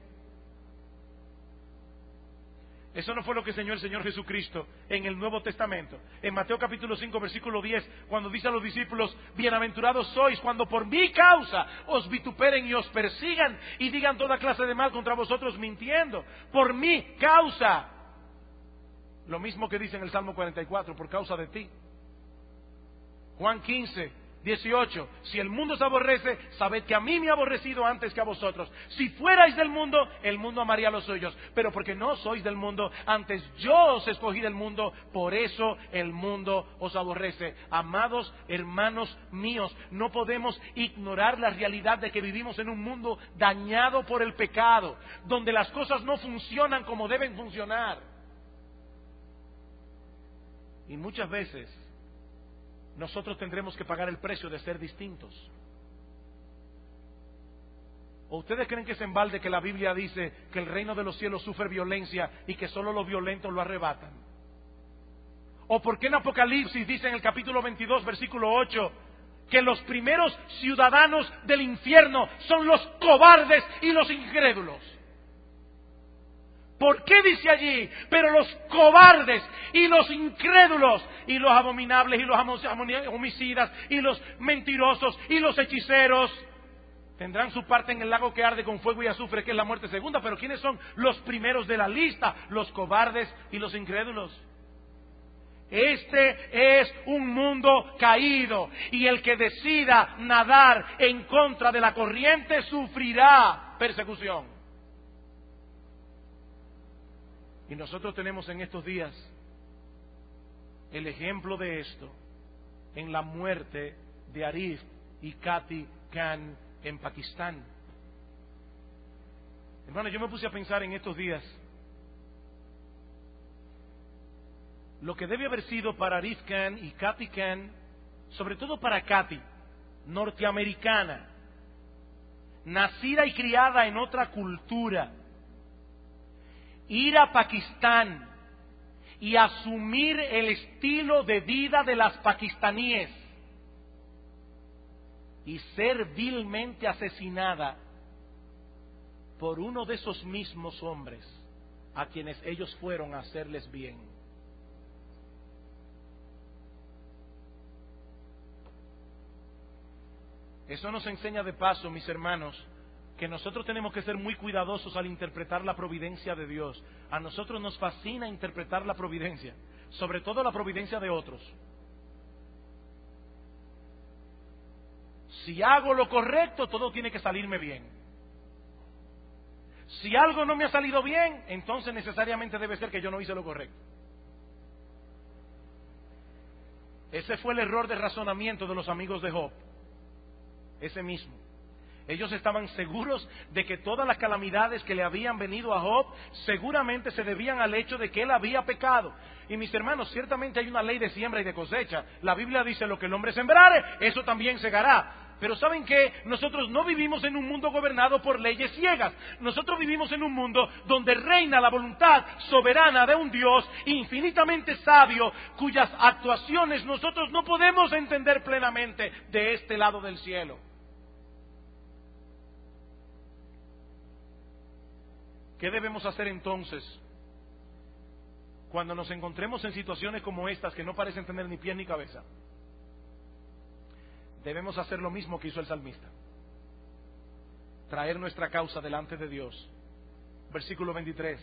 Eso no fue lo que enseñó el Señor Jesucristo en el Nuevo Testamento. En Mateo capítulo cinco, versículo diez, cuando dice a los discípulos: bienaventurados sois cuando por mi causa os vituperen y os persigan y digan toda clase de mal contra vosotros mintiendo. Por mi causa. Lo mismo que dice en el Salmo cuarenta y cuatro, por causa de ti. Juan quince, dieciocho, si el mundo os aborrece, sabed que a mí me ha aborrecido antes que a vosotros. Si fuerais del mundo, el mundo amaría a los suyos, pero porque no sois del mundo, antes yo os escogí del mundo, por eso el mundo os aborrece. Amados hermanos míos, no podemos ignorar la realidad de que vivimos en un mundo dañado por el pecado, donde las cosas no funcionan como deben funcionar. Y muchas veces nosotros tendremos que pagar el precio de ser distintos. ¿O ustedes creen que es en balde que la Biblia dice que el reino de los cielos sufre violencia y que solo los violentos lo arrebatan? ¿O por qué en Apocalipsis dice en el capítulo veintidós, versículo ocho, que los primeros ciudadanos del infierno son los cobardes y los incrédulos? ¿Por qué dice allí? Pero los cobardes y los incrédulos y los abominables y los homicidas y los mentirosos y los hechiceros tendrán su parte en el lago que arde con fuego y azufre, que es la muerte segunda. Pero ¿quiénes son los primeros de la lista? Los cobardes y los incrédulos. Este es un mundo caído y el que decida nadar en contra de la corriente sufrirá persecución. Y nosotros tenemos en estos días el ejemplo de esto en la muerte de Arif y Kati Khan en Pakistán. Hermano, yo me puse a pensar en estos días lo que debe haber sido para Arif Khan y Kathy Khan, sobre todo para Kathy, norteamericana, nacida y criada en otra cultura, ir a Pakistán y asumir el estilo de vida de las pakistaníes y ser vilmente asesinada por uno de esos mismos hombres a quienes ellos fueron a hacerles bien. Eso nos enseña de paso, mis hermanos, que nosotros tenemos que ser muy cuidadosos al interpretar la providencia de Dios. A nosotros nos fascina interpretar la providencia, sobre todo la providencia de otros. Si hago lo correcto, todo tiene que salirme bien. Si algo no me ha salido bien, entonces necesariamente debe ser que yo no hice lo correcto. Ese fue el error de razonamiento de los amigos de Job. Ese mismo. Ellos estaban seguros de que todas las calamidades que le habían venido a Job seguramente se debían al hecho de que él había pecado. Y mis hermanos, ciertamente hay una ley de siembra y de cosecha. La Biblia dice: lo que el hombre sembrare, eso también segará. Pero ¿saben qué? Nosotros no vivimos en un mundo gobernado por leyes ciegas. Nosotros vivimos en un mundo donde reina la voluntad soberana de un Dios infinitamente sabio, cuyas actuaciones nosotros no podemos entender plenamente de este lado del cielo. ¿Qué debemos hacer entonces cuando nos encontremos en situaciones como estas que no parecen tener ni pie ni cabeza? Debemos hacer lo mismo que hizo el salmista: traer nuestra causa delante de Dios. Versículo veintitrés: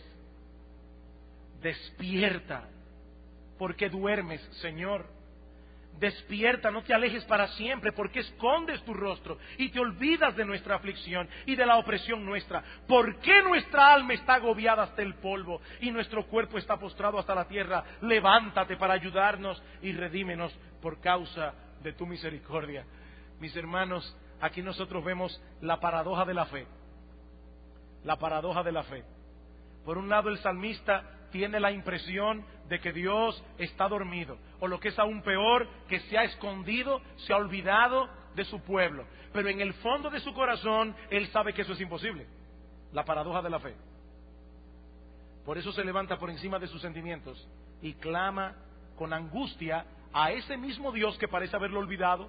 despierta, porque duermes, Señor. Despierta, no te alejes para siempre, porque escondes tu rostro y te olvidas de nuestra aflicción y de la opresión nuestra. ¿Por qué nuestra alma está agobiada hasta el polvo y nuestro cuerpo está postrado hasta la tierra? Levántate para ayudarnos y redímenos por causa de tu misericordia. Mis hermanos, aquí nosotros vemos la paradoja de la fe. La paradoja de la fe. Por un lado, el salmista tiene la impresión de que Dios está dormido, o lo que es aún peor, que se ha escondido, se ha olvidado de su pueblo. Pero en el fondo de su corazón, él sabe que eso es imposible. La paradoja de la fe. Por eso se levanta por encima de sus sentimientos y clama con angustia a ese mismo Dios que parece haberlo olvidado.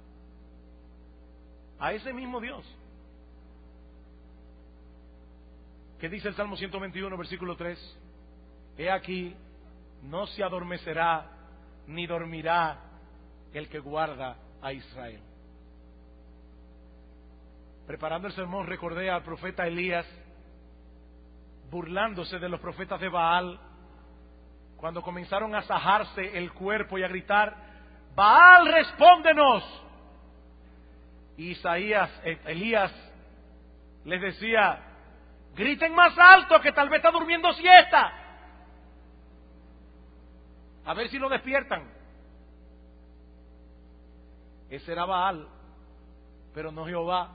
A ese mismo Dios. ¿Qué dice el Salmo ciento veintiuno, versículo tres? He aquí, no se adormecerá ni dormirá el que guarda a Israel. Preparando el sermón, recordé al profeta Elías burlándose de los profetas de Baal cuando comenzaron a sajarse el cuerpo y a gritar: Baal, respóndenos. Y Isaías, Elías les decía: griten más alto, que tal vez está durmiendo siesta. A ver si lo despiertan. Ese era Baal, pero no Jehová.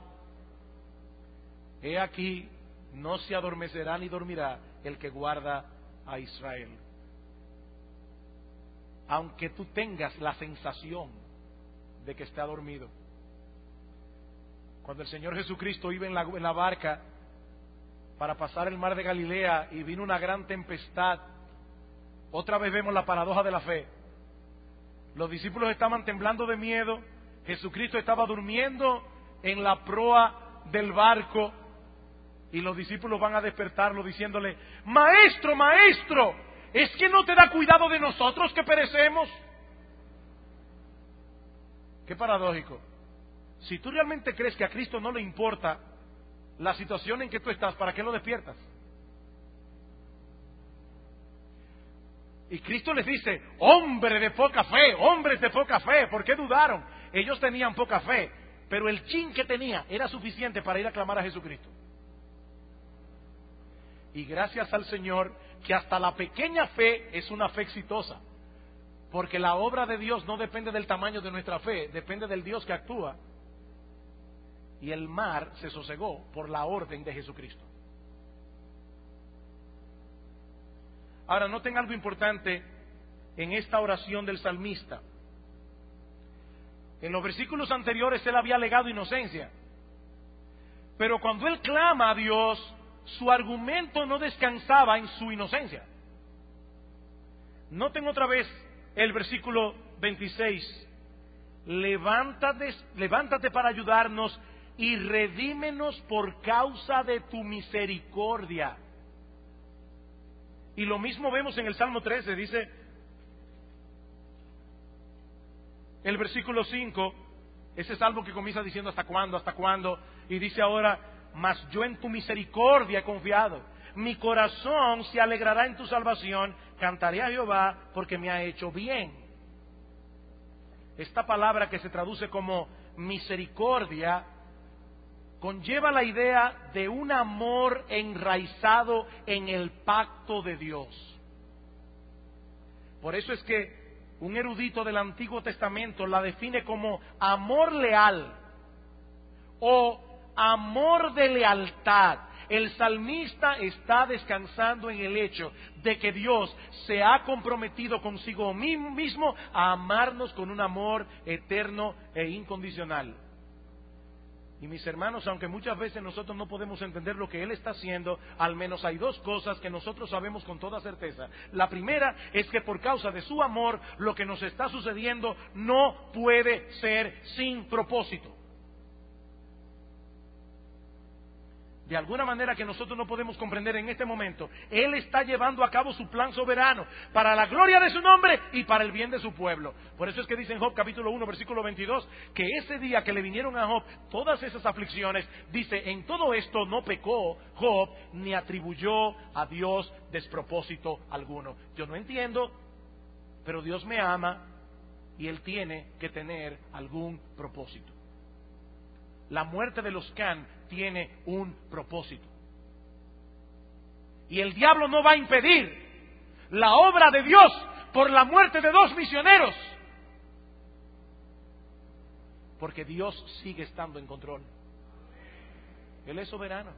He aquí, no se adormecerá ni dormirá el que guarda a Israel. Aunque tú tengas la sensación de que está dormido. Cuando el Señor Jesucristo iba en la, en la barca para pasar el mar de Galilea y vino una gran tempestad, otra vez vemos la paradoja de la fe. Los discípulos estaban temblando de miedo, Jesucristo estaba durmiendo en la proa del barco y los discípulos van a despertarlo diciéndole: Maestro, maestro, ¿es que no te da cuidado de nosotros que perecemos? Qué paradójico. Si tú realmente crees que a Cristo no le importa la situación en que tú estás, ¿para qué lo despiertas? Y Cristo les dice: hombre de poca fe, hombres de poca fe, ¿por qué dudaron? Ellos tenían poca fe, pero el chin que tenía era suficiente para ir a clamar a Jesucristo. Y gracias al Señor que hasta la pequeña fe es una fe exitosa, porque la obra de Dios no depende del tamaño de nuestra fe, depende del Dios que actúa. Y el mar se sosegó por la orden de Jesucristo. Ahora, noten algo importante en esta oración del salmista. En los versículos anteriores él había alegado inocencia, pero cuando él clama a Dios, su argumento no descansaba en su inocencia. Noten otra vez el versículo veintiséis. Levántate, levántate para ayudarnos y redímenos por causa de tu misericordia. Y lo mismo vemos en el Salmo trece, dice el versículo cinco, ese salmo que comienza diciendo ¿hasta cuándo? ¿Hasta cuándo? Y dice ahora, mas yo en tu misericordia he confiado. Mi corazón se alegrará en tu salvación, cantaré a Jehová porque me ha hecho bien. Esta palabra que se traduce como misericordia conlleva la idea de un amor enraizado en el pacto de Dios. Por eso es que un erudito del Antiguo Testamento la define como amor leal o amor de lealtad. El salmista está descansando en el hecho de que Dios se ha comprometido consigo mismo a amarnos con un amor eterno e incondicional. Y mis hermanos, aunque muchas veces nosotros no podemos entender lo que Él está haciendo, al menos hay dos cosas que nosotros sabemos con toda certeza. La primera es que por causa de su amor, lo que nos está sucediendo no puede ser sin propósito. De alguna manera que nosotros no podemos comprender en este momento, Él está llevando a cabo su plan soberano para la gloria de su nombre y para el bien de su pueblo. Por eso es que dice en Job capítulo uno versículo veintidós que ese día que le vinieron a Job todas esas aflicciones, dice, en todo esto no pecó Job ni atribuyó a Dios despropósito alguno. Yo no entiendo, pero Dios me ama y Él tiene que tener algún propósito. La muerte de los Can tiene un propósito. Y el diablo no va a impedir la obra de Dios por la muerte de dos misioneros. Porque Dios sigue estando en control. Él es soberano.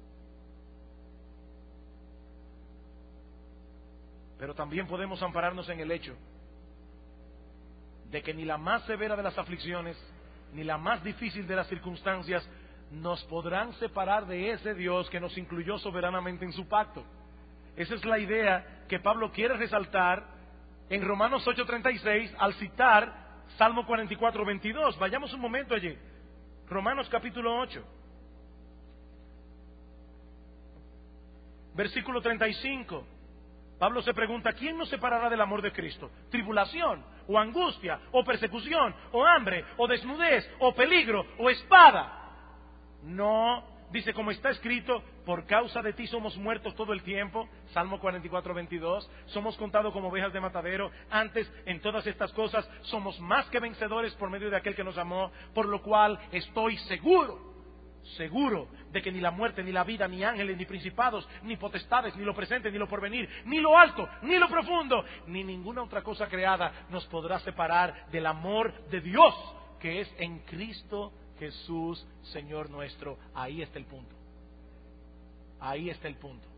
Pero también podemos ampararnos en el hecho de que ni la más severa de las aflicciones ni la más difícil de las circunstancias nos podrán separar de ese Dios que nos incluyó soberanamente en su pacto. Esa es la idea que Pablo quiere resaltar en Romanos ocho treinta y seis al citar Salmo cuarenta y cuatro veintidós. Vayamos un momento allí. Romanos capítulo ocho, versículo treinta y cinco. Pablo se pregunta, ¿quién nos separará del amor de Cristo? ¿Tribulación, o angustia, o persecución, o hambre, o desnudez, o peligro, o espada? No, dice, como está escrito, por causa de ti somos muertos todo el tiempo. Salmo cuarenta y cuatro veintidós. Somos contados como ovejas de matadero. Antes, en todas estas cosas, somos más que vencedores por medio de aquel que nos amó, por lo cual estoy seguro. Seguro de que ni la muerte, ni la vida, ni ángeles, ni principados, ni potestades, ni lo presente, ni lo porvenir, ni lo alto, ni lo profundo, ni ninguna otra cosa creada nos podrá separar del amor de Dios que es en Cristo Jesús, Señor nuestro. Ahí está el punto. Ahí está el punto.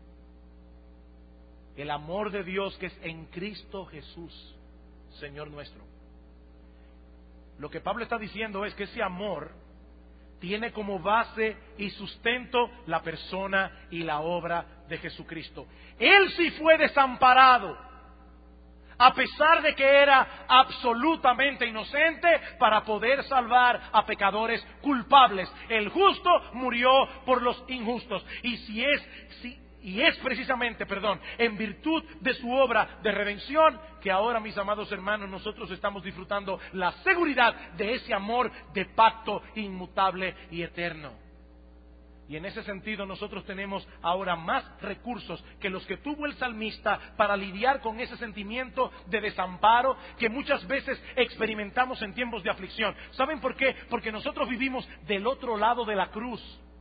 El amor de Dios que es en Cristo Jesús, Señor nuestro. Lo que Pablo está diciendo es que ese amor tiene como base y sustento la persona y la obra de Jesucristo. Él sí fue desamparado, a pesar de que era absolutamente inocente, para poder salvar a pecadores culpables. El justo murió por los injustos. Y si es, si, y es precisamente, perdón, en virtud de su obra de redención, que ahora, mis amados hermanos, nosotros estamos disfrutando la seguridad de ese amor de pacto inmutable y eterno. Y en ese sentido nosotros tenemos ahora más recursos que los que tuvo el salmista para lidiar con ese sentimiento de desamparo que muchas veces experimentamos en tiempos de aflicción. ¿Saben por qué? Porque nosotros vivimos del otro lado de la cruz.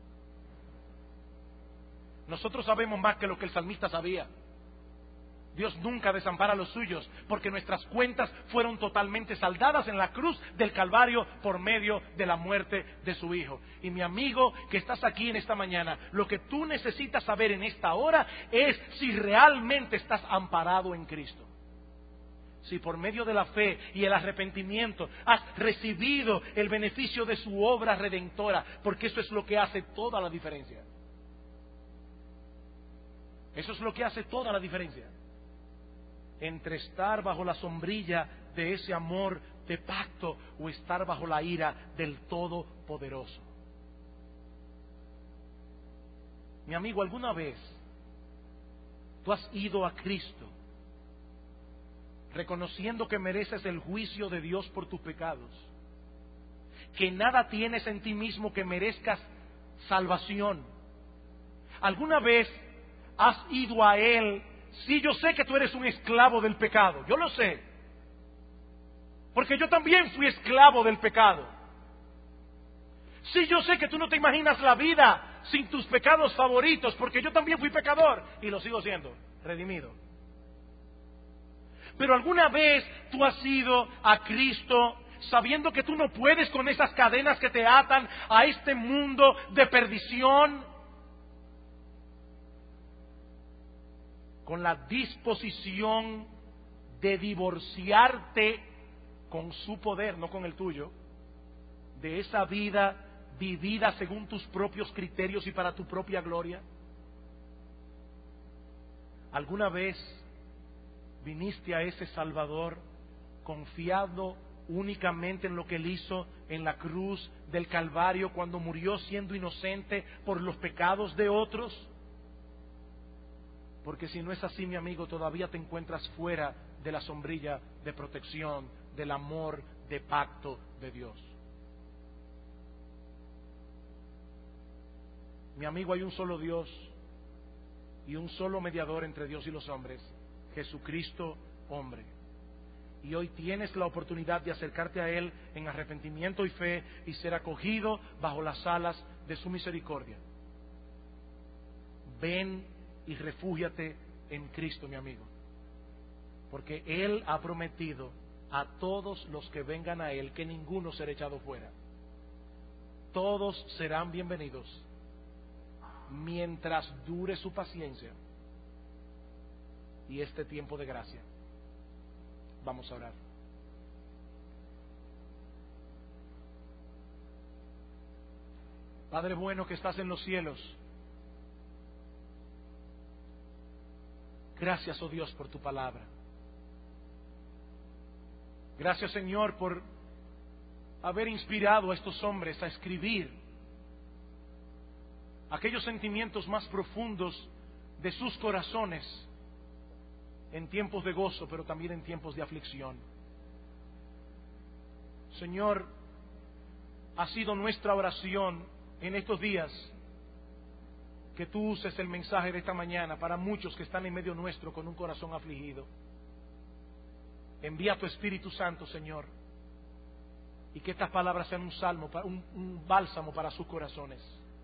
Nosotros sabemos más que lo que el salmista sabía. Dios nunca desampara a los suyos, porque nuestras cuentas fueron totalmente saldadas en la cruz del Calvario por medio de la muerte de su Hijo. Y mi amigo que estás aquí en esta mañana, lo que tú necesitas saber en esta hora es si realmente estás amparado en Cristo. si por medio de la fe y el arrepentimiento has recibido el beneficio de su obra redentora, porque eso es lo que hace toda la diferencia. Eso es lo que hace toda la diferencia entre estar bajo la sombrilla de ese amor de pacto o estar bajo la ira del Todopoderoso. Mi amigo, ¿alguna vez tú has ido a Cristo reconociendo que mereces el juicio de Dios por tus pecados, que nada tienes en ti mismo que merezcas salvación? ¿Alguna vez has ido a Él? Sí, yo sé que tú eres un esclavo del pecado, yo lo sé, porque yo también fui esclavo del pecado. Sí, yo sé que tú no te imaginas la vida sin tus pecados favoritos, porque yo también fui pecador y lo sigo siendo, redimido. Pero alguna vez tú has ido a Cristo sabiendo que tú no puedes con esas cadenas que te atan a este mundo de perdición, con la disposición de divorciarte con su poder, no con el tuyo, de esa vida vivida según tus propios criterios y para tu propia gloria. ¿Alguna vez viniste a ese Salvador confiado únicamente en lo que Él hizo en la cruz del Calvario cuando murió siendo inocente por los pecados de otros? Porque si no es así, mi amigo, todavía te encuentras fuera de la sombrilla de protección, del amor de pacto de Dios. Mi amigo, hay un solo Dios y un solo mediador entre Dios y los hombres, Jesucristo hombre. Y hoy tienes la oportunidad de acercarte a Él en arrepentimiento y fe y ser acogido bajo las alas de su misericordia. Ven y refúgiate en Cristo, mi amigo, porque Él ha prometido a todos los que vengan a Él que ninguno será echado fuera. Todos serán bienvenidos mientras dure su paciencia y este tiempo de gracia. Vamos a orar. Padre bueno que estás en los cielos, gracias, oh Dios, por tu palabra. Gracias, Señor, por haber inspirado a estos hombres a escribir aquellos sentimientos más profundos de sus corazones en tiempos de gozo, pero también en tiempos de aflicción. Señor, ha sido nuestra oración en estos días que tú uses el mensaje de esta mañana para muchos que están en medio nuestro con un corazón afligido. Envía tu Espíritu Santo, Señor, y que estas palabras sean un salmo, un, un bálsamo para sus corazones.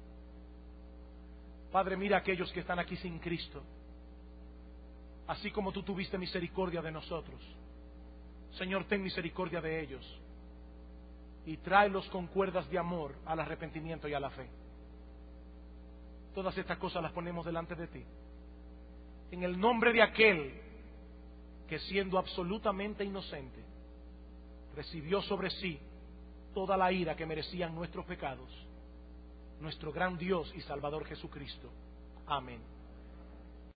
Padre, mira a aquellos que están aquí sin Cristo, así como tú tuviste misericordia de nosotros. Señor, ten misericordia de ellos y tráelos con cuerdas de amor al arrepentimiento y a la fe. Todas estas cosas las ponemos delante de ti, en el nombre de aquel que, siendo absolutamente inocente, recibió sobre sí toda la ira que merecían nuestros pecados, nuestro gran Dios y Salvador Jesucristo. Amén.